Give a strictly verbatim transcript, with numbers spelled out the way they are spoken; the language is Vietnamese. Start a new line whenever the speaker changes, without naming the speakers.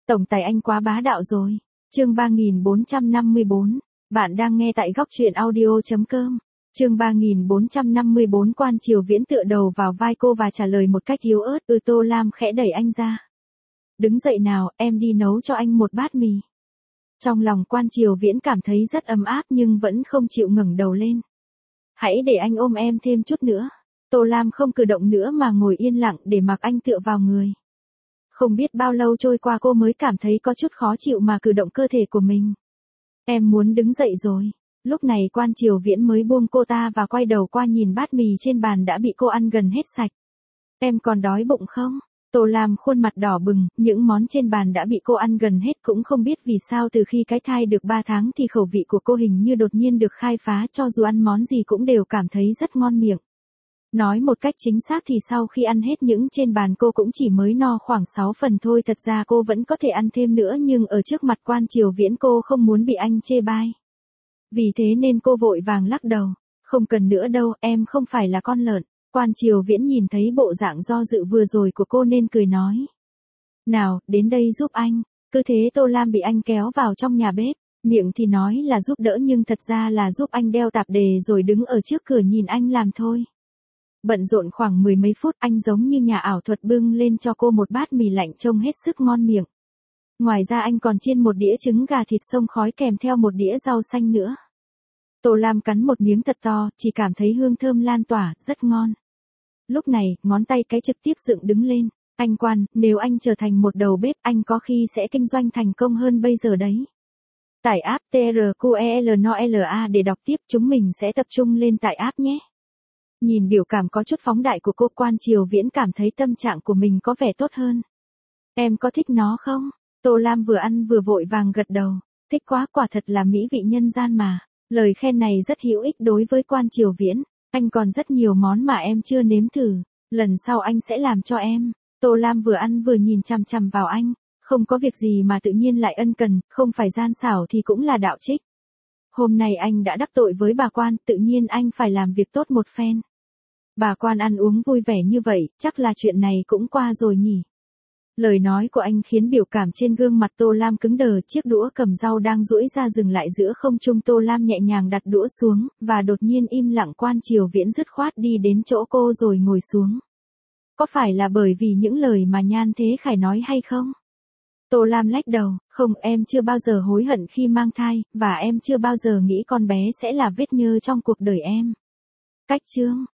Tổng tài anh quá bá đạo rồi. Chương ba nghìn bốn trăm năm mươi bốn. Bạn đang nghe tại góc truyện audio chấm com. Chương ba nghìn bốn trăm năm mươi bốn. Quan Triều Viễn tựa đầu vào vai cô và trả lời một cách yếu ớt. Ừ. Tô Lam khẽ đẩy anh ra. Đứng dậy nào, em đi nấu cho anh một bát mì. Trong lòng Quan Triều Viễn cảm thấy rất ấm áp nhưng vẫn không chịu ngẩng đầu lên. Hãy để anh ôm em thêm chút nữa. Tô Lam không cử động nữa mà ngồi yên lặng để mặc anh tựa vào người. Không biết bao lâu trôi qua cô mới cảm thấy có chút khó chịu mà cử động cơ thể của mình. Em muốn đứng dậy rồi. Lúc này Quan Triều Viễn mới buông cô ta và quay đầu qua nhìn bát mì trên bàn đã bị cô ăn gần hết sạch. Em còn đói bụng không? Tô Lam khuôn mặt đỏ bừng, những món trên bàn đã bị cô ăn gần hết, cũng không biết vì sao từ khi cái thai được ba tháng thì khẩu vị của cô hình như đột nhiên được khai phá, cho dù ăn món gì cũng đều cảm thấy rất ngon miệng. Nói một cách chính xác thì sau khi ăn hết những trên bàn cô cũng chỉ mới no khoảng sáu phần thôi, thật ra cô vẫn có thể ăn thêm nữa nhưng ở trước mặt Quan Triều Viễn cô không muốn bị anh chê bai. Vì thế nên cô vội vàng lắc đầu, không cần nữa đâu, em không phải là con lợn. Quan Triều Viễn nhìn thấy bộ dạng do dự vừa rồi của cô nên cười nói. Nào, đến đây giúp anh. Cứ thế Tô Lam bị anh kéo vào trong nhà bếp, miệng thì nói là giúp đỡ nhưng thật ra là giúp anh đeo tạp dề rồi đứng ở trước cửa nhìn anh làm thôi. Bận rộn khoảng mười mấy phút anh giống như nhà ảo thuật bưng lên cho cô một bát mì lạnh trông hết sức ngon miệng. Ngoài ra anh còn chiên một đĩa trứng gà thịt xông khói kèm theo một đĩa rau xanh nữa. Tô Lam cắn một miếng thật to, chỉ cảm thấy hương thơm lan tỏa, rất ngon. Lúc này, ngón tay cái trực tiếp dựng đứng lên. Anh Quan, nếu anh trở thành một đầu bếp anh có khi sẽ kinh doanh thành công hơn bây giờ đấy. Tải app tê rờ quy e lờ en o lờ a để đọc tiếp, chúng mình sẽ tập trung lên tại app nhé. Nhìn biểu cảm có chút phóng đại của cô, Quan Triều Viễn cảm thấy tâm trạng của mình có vẻ tốt hơn. Em có thích nó không? Tô Lam vừa ăn vừa vội vàng gật đầu. Thích quá, quả thật là mỹ vị nhân gian mà. Lời khen này rất hữu ích đối với Quan Triều Viễn. Anh còn rất nhiều món mà em chưa nếm thử. Lần sau anh sẽ làm cho em. Tô Lam vừa ăn vừa nhìn chằm chằm vào anh. Không có việc gì mà tự nhiên lại ân cần, không phải gian xảo thì cũng là đạo trích. Hôm nay anh đã đắc tội với bà Quan, tự nhiên anh phải làm việc tốt một phen. Bà Quan ăn uống vui vẻ như vậy, chắc là chuyện này cũng qua rồi nhỉ. Lời nói của anh khiến biểu cảm trên gương mặt Tô Lam cứng đờ, chiếc đũa cầm rau đang duỗi ra dừng lại giữa không trung. Tô Lam nhẹ nhàng đặt đũa xuống, và đột nhiên im lặng. Quan Triều Viễn dứt khoát đi đến chỗ cô rồi ngồi xuống. Có phải là bởi vì những lời mà Nhan Thế Khải nói hay không? Tô Lam lắc đầu, không, em chưa bao giờ hối hận khi mang thai, và em chưa bao giờ nghĩ con bé sẽ là vết nhơ trong cuộc đời em. Cách chương